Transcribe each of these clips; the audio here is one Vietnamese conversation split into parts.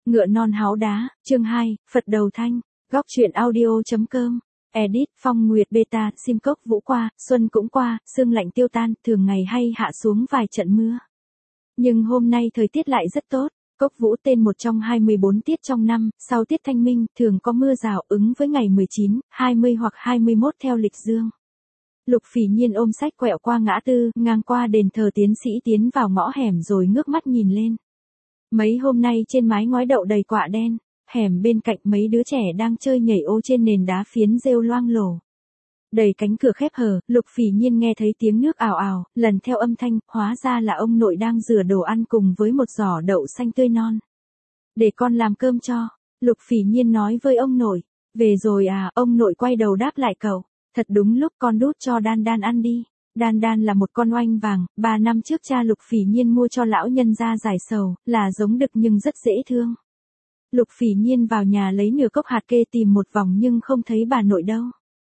Ngựa non háo đá, chương 2, Phật đầu thanh, góc truyện audio.com. Edit, Phong Nguyệt Beta, Sim Cốc Vũ qua, Xuân cũng qua, sương lạnh tiêu tan, thường ngày hay hạ xuống vài trận mưa. Nhưng hôm nay thời tiết lại rất tốt. Cốc Vũ tên một trong 24 tiết trong năm, sau tiết thanh minh, thường có mưa rào ứng với ngày 19, 20 hoặc 21 theo lịch dương. Lục Phỉ Nhiên ôm sách quẹo qua ngã tư, ngang qua đền thờ tiến sĩ tiến vào ngõ hẻm rồi ngước mắt nhìn lên. Mấy hôm nay trên mái ngói đậu đầy quạ đen, hẻm bên cạnh mấy đứa trẻ đang chơi nhảy ô trên nền đá phiến rêu loang lổ. Đầy cánh cửa khép hờ, Lục Phỉ Nhiên nghe thấy tiếng nước ào ào, lần theo âm thanh, hóa ra là ông nội đang rửa đồ ăn cùng với một giỏ đậu xanh tươi non. Để con làm cơm cho, Lục Phỉ Nhiên nói với ông nội. Về rồi à, ông nội quay đầu đáp lại cậu. Thật đúng lúc, con đút cho Đan Đan ăn đi. Đan Đan là một con oanh vàng, 3 năm trước cha Lục Phỉ Nhiên mua cho lão nhân ra giải sầu, là giống đực nhưng rất dễ thương. Lục Phỉ Nhiên vào nhà lấy nửa cốc hạt kê tìm một vòng nhưng không thấy bà nội đâu.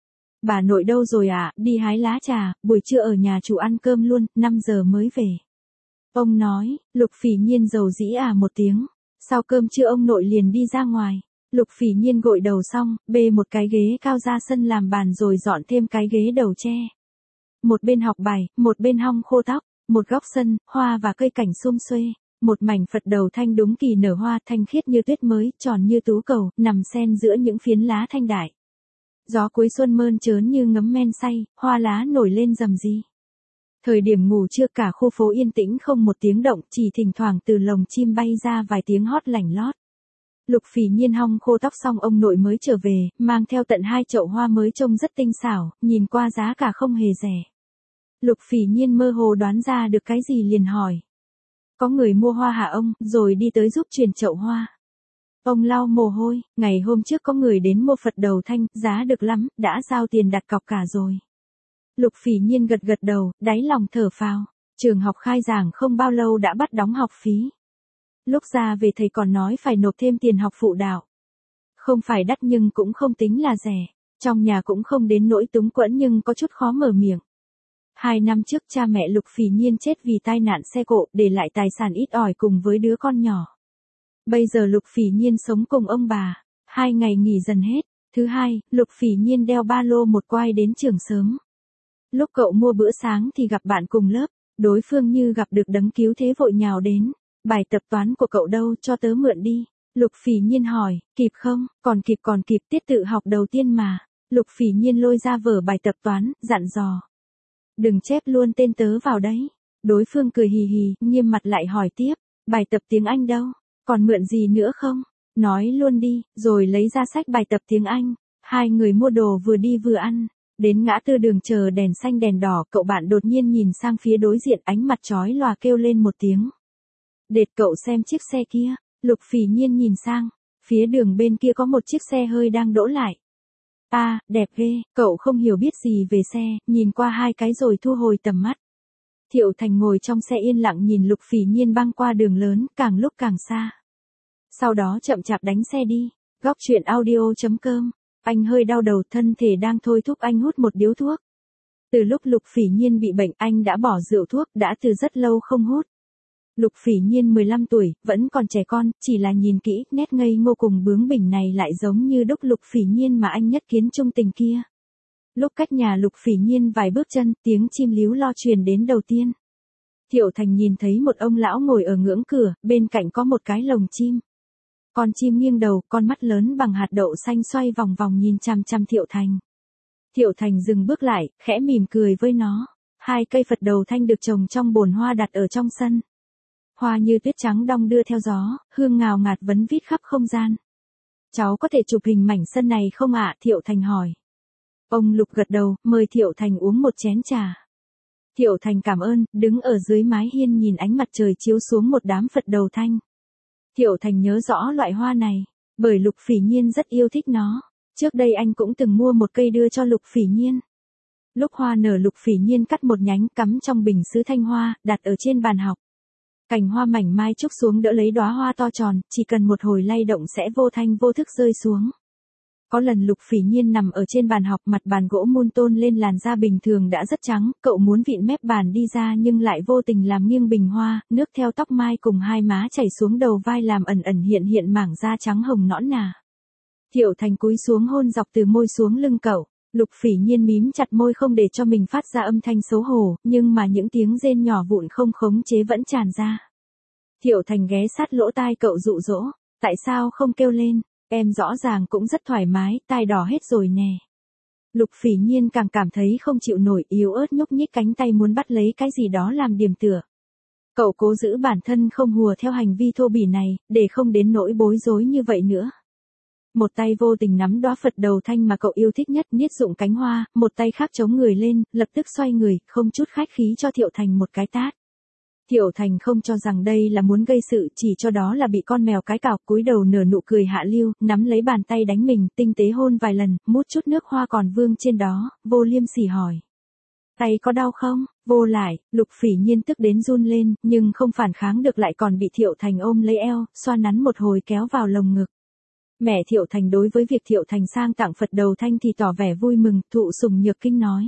Bà nội đâu rồi à, đi hái lá trà, buổi trưa ở nhà chủ ăn cơm luôn, 5 giờ mới về. Ông nói. Lục Phỉ Nhiên rầu rĩ một tiếng. Sau cơm trưa ông nội liền đi ra ngoài. Lục Phỉ Nhiên gội đầu xong, bê một cái ghế cao ra sân làm bàn rồi dọn thêm cái ghế đầu tre. Một bên học bài, một bên hong khô tóc, một góc sân, hoa và cây cảnh sum xuê. Một mảnh Phật đầu thanh đúng kỳ nở hoa, thanh khiết như tuyết mới, tròn như tú cầu, nằm xen giữa những phiến lá thanh đại. Gió cuối xuân mơn trớn như ngấm men say, hoa lá nổi lên rầm rì. Thời điểm ngủ trưa cả khu phố yên tĩnh không một tiếng động, chỉ thỉnh thoảng từ lồng chim bay ra vài tiếng hót lảnh lót. Lục Phỉ Nhiên hong khô tóc xong ông nội mới trở về, mang theo tận 2 chậu hoa mới trông rất tinh xảo, nhìn qua giá cả không hề rẻ. Lục Phỉ Nhiên mơ hồ đoán ra được cái gì liền hỏi. Có người mua hoa hả ông, rồi đi tới giúp truyền chậu hoa. Ông lau mồ hôi, ngày hôm trước có người đến mua Phật đầu thanh, giá được lắm, đã giao tiền đặt cọc cả rồi. Lục Phỉ Nhiên gật gật đầu, đáy lòng thở phào. Trường học khai giảng không bao lâu đã bắt đóng học phí. Lúc ra về thầy còn nói phải nộp thêm tiền học phụ đạo. Không phải đắt nhưng cũng không tính là rẻ. Trong nhà cũng không đến nỗi túng quẫn nhưng có chút khó mở miệng. 2 năm trước cha mẹ Lục Phỉ Nhiên chết vì tai nạn xe cộ, để lại tài sản ít ỏi cùng với đứa con nhỏ. Bây giờ Lục Phỉ Nhiên sống cùng ông bà. 2 ngày nghỉ dần hết. Thứ hai, Lục Phỉ Nhiên đeo ba lô một quai đến trường sớm. Lúc cậu mua bữa sáng thì gặp bạn cùng lớp. Đối phương như gặp được đấng cứu thế vội nhào đến. Bài tập toán của cậu đâu, cho tớ mượn đi. Lục Phỉ Nhiên hỏi, kịp không? Còn kịp, tiết tự học đầu tiên mà. Lục Phỉ Nhiên lôi ra vở bài tập toán, dặn dò. Đừng chép luôn tên tớ vào đấy. Đối phương cười hì hì, nghiêm mặt lại hỏi tiếp, bài tập tiếng Anh đâu? Còn mượn gì nữa không? Nói luôn đi, rồi lấy ra sách bài tập tiếng Anh. 2 người mua đồ vừa đi vừa ăn. Đến ngã tư đường chờ đèn xanh đèn đỏ, cậu bạn đột nhiên nhìn sang phía đối diện, ánh mặt chói lòa kêu lên một tiếng. Đệt cậu xem chiếc xe kia. Lục Phỉ Nhiên nhìn sang. Phía đường bên kia có một chiếc xe hơi đang đỗ lại. Đẹp ghê. Cậu không hiểu biết gì về xe, nhìn qua 2 cái rồi thu hồi tầm mắt. Thiệu Thành ngồi trong xe yên lặng nhìn Lục Phỉ Nhiên băng qua đường lớn, càng lúc càng xa. Sau đó chậm chạp đánh xe đi. Góc truyện audio.com. Anh hơi đau đầu, thân thể đang thôi thúc anh hút một điếu thuốc. Từ lúc Lục Phỉ Nhiên bị bệnh, anh đã bỏ rượu thuốc, đã từ rất lâu không hút. Lục Phỉ Nhiên 15 tuổi, vẫn còn trẻ con, chỉ là nhìn kỹ, nét ngây ngô cùng bướng bỉnh này lại giống như đúc Lục Phỉ Nhiên mà anh nhất kiến trung tình kia. Lúc cách nhà Lục Phỉ Nhiên vài bước chân, tiếng chim líu lo truyền đến đầu tiên. Thiệu Thành nhìn thấy một ông lão ngồi ở ngưỡng cửa, bên cạnh có một cái lồng chim. Con chim nghiêng đầu, con mắt lớn bằng hạt đậu xanh xoay vòng vòng nhìn chằm chằm Thiệu Thành. Thiệu Thành dừng bước lại, khẽ mỉm cười với nó. 2 cây Phật đầu thanh được trồng trong bồn hoa đặt ở trong sân. Hoa như tuyết trắng đong đưa theo gió, hương ngào ngạt vấn vít khắp không gian. Cháu có thể chụp hình mảnh sân này không ạ? Thiệu Thành hỏi. Ông Lục gật đầu, mời Thiệu Thành uống một chén trà. Thiệu Thành cảm ơn, đứng ở dưới mái hiên nhìn ánh mặt trời chiếu xuống một đám Phật đầu thanh. Thiệu Thành nhớ rõ loại hoa này, bởi Lục Phỉ Nhiên rất yêu thích nó. Trước đây anh cũng từng mua một cây đưa cho Lục Phỉ Nhiên. Lúc hoa nở Lục Phỉ Nhiên cắt một nhánh cắm trong bình sứ thanh hoa, đặt ở trên bàn học. Cành hoa mảnh mai trúc xuống đỡ lấy đóa hoa to tròn, chỉ cần một hồi lay động sẽ vô thanh vô thức rơi xuống. Có lần Lục Phỉ Nhiên nằm ở trên bàn học, mặt bàn gỗ mun tôn lên, làn da bình thường đã rất trắng, cậu muốn vịn mép bàn đi ra nhưng lại vô tình làm nghiêng bình hoa, nước theo tóc mai cùng hai má chảy xuống đầu vai làm ẩn ẩn hiện hiện mảng da trắng hồng nõn nà. Thiệu Thành cúi xuống hôn dọc từ môi xuống lưng cậu. Lục Phỉ Nhiên mím chặt môi không để cho mình phát ra âm thanh xấu hổ, nhưng mà những tiếng rên nhỏ vụn không khống chế vẫn tràn ra. Thiệu Thành ghé sát lỗ tai cậu dụ dỗ, tại sao không kêu lên, em rõ ràng cũng rất thoải mái, tai đỏ hết rồi nè. Lục Phỉ Nhiên càng cảm thấy không chịu nổi, yếu ớt nhúc nhích cánh tay muốn bắt lấy cái gì đó làm điểm tựa. Cậu cố giữ bản thân không hùa theo hành vi thô bỉ này, để không đến nỗi bối rối như vậy nữa. Một tay vô tình nắm đóa Phật đầu thanh mà cậu yêu thích nhất, niết dụng cánh hoa, một tay khác chống người lên, lập tức xoay người, không chút khách khí cho Thiệu Thành một cái tát. Thiệu Thành không cho rằng đây là muốn gây sự, chỉ cho đó là bị con mèo cái cào, cúi đầu nở nụ cười hạ lưu, nắm lấy bàn tay đánh mình, tinh tế hôn vài lần, mút chút nước hoa còn vương trên đó, vô liêm sỉ hỏi. Tay có đau không? Vô lại, Lục Phỉ Nhiên tức đến run lên, nhưng không phản kháng được lại còn bị Thiệu Thành ôm lấy eo, xoa nắn một hồi kéo vào lồng ngực. Mẹ Thiệu Thành đối với việc Thiệu Thành sang tặng Phật đầu thanh thì tỏ vẻ vui mừng, thụ sủng nhược kinh nói.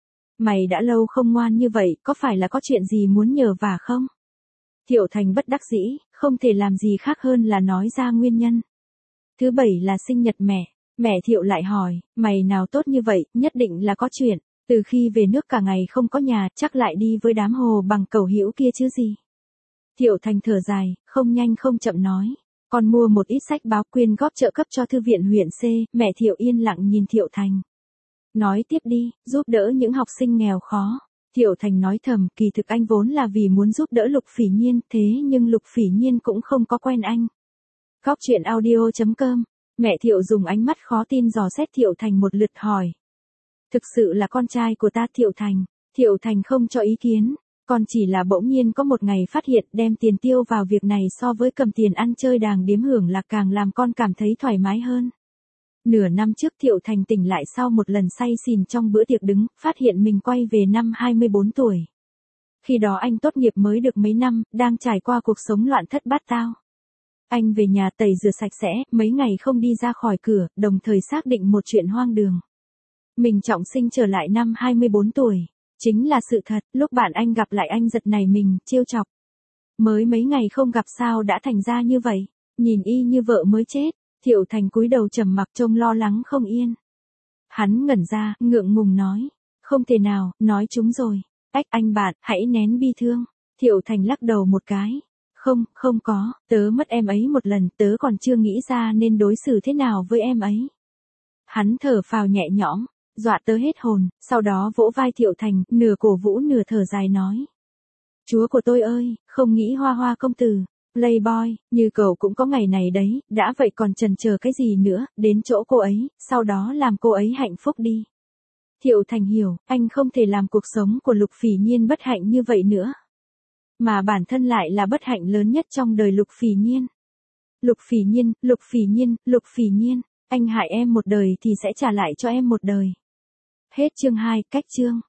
Mày đã lâu không ngoan như vậy, có phải là có chuyện gì muốn nhờ vả không? Thiệu Thành bất đắc dĩ, không thể làm gì khác hơn là nói ra nguyên nhân. Thứ bảy là sinh nhật mẹ. Mẹ Thiệu lại hỏi, mày nào tốt như vậy, nhất định là có chuyện. Từ khi về nước cả ngày không có nhà, chắc lại đi với đám hồ bằng cầu hữu kia chứ gì. Thiệu Thành thở dài, không nhanh không chậm nói. Con mua một ít sách báo quyên góp trợ cấp cho thư viện huyện C. Mẹ Thiệu yên lặng nhìn Thiệu Thành. Nói tiếp đi, giúp đỡ những học sinh nghèo khó. Thiệu Thành nói thầm, kỳ thực anh vốn là vì muốn giúp đỡ Lục Phỉ Nhiên, thế nhưng Lục Phỉ Nhiên cũng không có quen anh. Góc truyện audio.com. Mẹ Thiệu dùng ánh mắt khó tin dò xét Thiệu Thành một lượt hỏi. Thực sự là con trai của ta Thiệu Thành. Thiệu Thành không cho ý kiến. Còn chỉ là bỗng nhiên có một ngày phát hiện đem tiền tiêu vào việc này so với cầm tiền ăn chơi đàng điếm hưởng lạc càng làm con cảm thấy thoải mái hơn. Nửa năm trước Thiệu Thành tỉnh lại sau một lần say xỉn trong bữa tiệc đứng, phát hiện mình quay về năm 24 tuổi. Khi đó anh tốt nghiệp mới được mấy năm, đang trải qua cuộc sống loạn thất bát tao. Anh về nhà tẩy rửa sạch sẽ, mấy ngày không đi ra khỏi cửa, đồng thời xác định một chuyện hoang đường. Mình trọng sinh trở lại năm 24 tuổi. Chính là sự thật, lúc bạn anh gặp lại anh giật nảy mình, trêu chọc. Mới mấy ngày không gặp sao đã thành ra như vậy, nhìn y như vợ mới chết. Thiệu Thành cúi đầu trầm mặc trông lo lắng không yên. Hắn ngẩn ra, ngượng ngùng nói. Không thể nào, nói chúng rồi. Anh bạn, hãy nén bi thương. Thiệu Thành lắc đầu một cái. Không có, tớ mất em ấy một lần, tớ còn chưa nghĩ ra nên đối xử thế nào với em ấy. Hắn thở phào nhẹ nhõm, dọa tớ hết hồn, sau đó vỗ vai Thiệu Thành, nửa cổ vũ nửa thở dài nói. Chúa của tôi ơi, không nghĩ Hoa Hoa công tử. Playboy, như cậu cũng có ngày này đấy, đã vậy còn chần chờ cái gì nữa, đến chỗ cô ấy, sau đó làm cô ấy hạnh phúc đi. Thiệu Thành hiểu, anh không thể làm cuộc sống của Lục Phỉ Nhiên bất hạnh như vậy nữa. Mà bản thân lại là bất hạnh lớn nhất trong đời Lục Phỉ Nhiên. Lục Phỉ Nhiên, Lục Phỉ Nhiên, Lục Phỉ Nhiên, anh hại em một đời thì sẽ trả lại cho em một đời. Hết chương 2, cách chương.